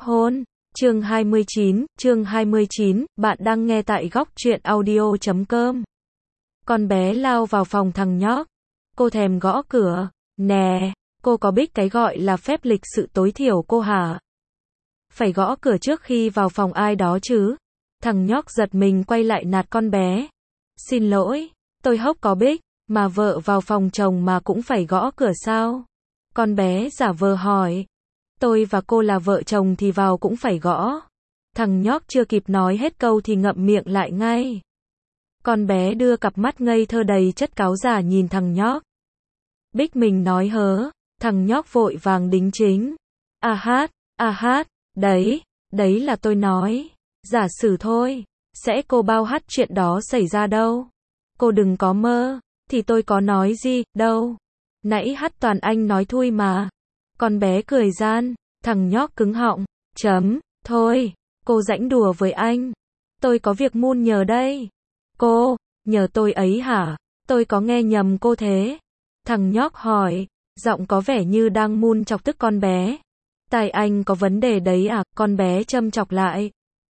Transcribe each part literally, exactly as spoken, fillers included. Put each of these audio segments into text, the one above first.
hôn. Chương hai mươi chín, chương hai mươi chín, bạn đang nghe tại góc truyện audio chấm com. Con bé lao vào phòng thằng nhóc. Cô thèm gõ cửa. Nè, cô có biết cái gọi là phép lịch sự tối thiểu cô hả? Phải gõ cửa trước khi vào phòng ai đó chứ? Thằng nhóc giật mình quay lại nạt con bé. Xin lỗi, tôi hốc có biết, mà vợ vào phòng chồng mà cũng phải gõ cửa sao? Con bé giả vờ hỏi. Tôi và cô là vợ chồng thì vào cũng phải gõ. Thằng nhóc chưa kịp nói hết câu thì ngậm miệng lại ngay. Con bé đưa cặp mắt ngây thơ đầy chất cáu giả nhìn thằng nhóc. Bích mình nói hớ, thằng nhóc vội vàng đính chính. À hát, à hát, đấy, đấy là tôi nói. Giả sử thôi, sẽ cô bao hát chuyện đó xảy ra đâu. Cô đừng có mơ, thì tôi có nói gì, đâu. Nãy hát toàn anh nói thui mà. Con bé cười gian, thằng nhóc cứng họng, chấm, thôi, cô rãnh đùa với anh. Tôi có việc mun nhờ đây. Cô, nhờ tôi ấy hả? Tôi có nghe nhầm cô thế? Thằng nhóc hỏi, giọng có vẻ như đang mun chọc tức con bé. Tai anh có vấn đề đấy à? Con bé châm chọc lại.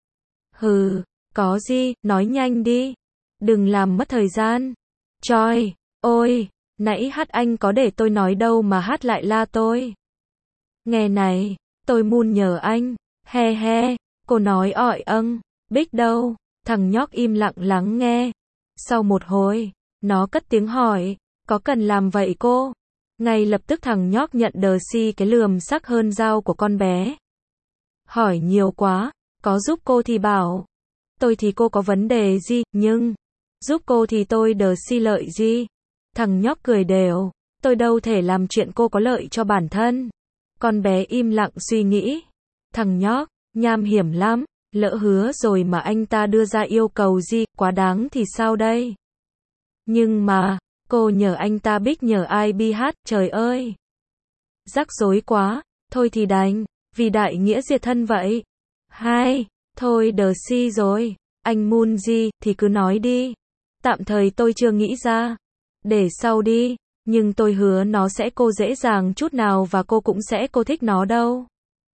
Hừ, có gì, nói nhanh đi. Đừng làm mất thời gian. Choi, ôi, nãy hát anh có để tôi nói đâu mà hát lại la tôi. Nghe này, tôi mun nhờ anh. He he, cô nói ọi âng, Bích đâu? Thằng nhóc im lặng lắng nghe. Sau một hồi, nó cất tiếng hỏi, có cần làm vậy cô? Ngay lập tức thằng nhóc nhận đờ si cái lườm sắc hơn dao của con bé. Hỏi nhiều quá, có giúp cô thì bảo. Tôi thì cô có vấn đề gì, nhưng giúp cô thì tôi đờ si lợi gì? Thằng nhóc cười đều, tôi đâu thể làm chuyện cô có lợi cho bản thân. Con bé im lặng suy nghĩ. Thằng nhóc, nham hiểm lắm, lỡ hứa rồi mà anh ta đưa ra yêu cầu gì, quá đáng thì sao đây? Nhưng mà, cô nhờ anh ta Bích nhờ ai bi hát, trời ơi. Rắc rối quá, thôi thì đành, vì đại nghĩa diệt thân vậy. Hai, thôi đờ si rồi, anh mun gì, thì cứ nói đi. Tạm thời tôi chưa nghĩ ra. Để sau đi, nhưng tôi hứa nó sẽ cô dễ dàng chút nào và cô cũng sẽ cô thích nó đâu.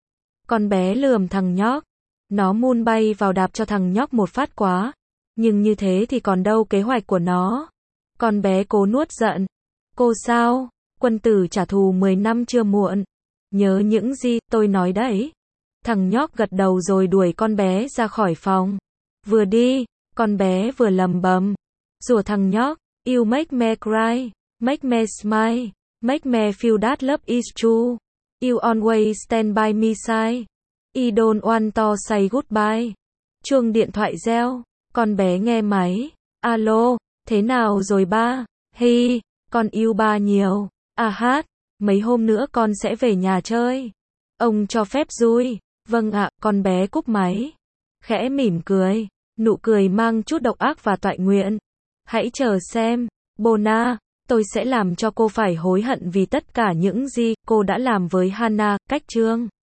Con bé lườm thằng nhóc. Nó mun bay vào đạp cho thằng nhóc một phát quá. Nhưng như thế thì còn đâu kế hoạch của nó. Con bé cố nuốt giận. Cô sao? Quân tử trả thù mười năm chưa muộn. Nhớ những gì tôi nói đấy. Thằng nhóc gật đầu rồi đuổi con bé ra khỏi phòng. Vừa đi, con bé vừa lầm bầm. Rủa thằng nhóc. You make me cry. Make me smile. Make me feel that love is true. You always stand by me side. I don't want to say goodbye. Chuông điện thoại reo. Con bé nghe máy. Alo, thế nào rồi ba? Hi, con yêu ba nhiều. À hát, mấy hôm nữa con sẽ về nhà chơi. Ông cho phép vui. Vâng ạ, con bé cúp máy. Khẽ mỉm cười. Nụ cười mang chút độc ác và toại nguyện. Hãy chờ xem. Bona, tôi sẽ làm cho cô phải hối hận vì tất cả những gì cô đã làm với Hana, cách chương.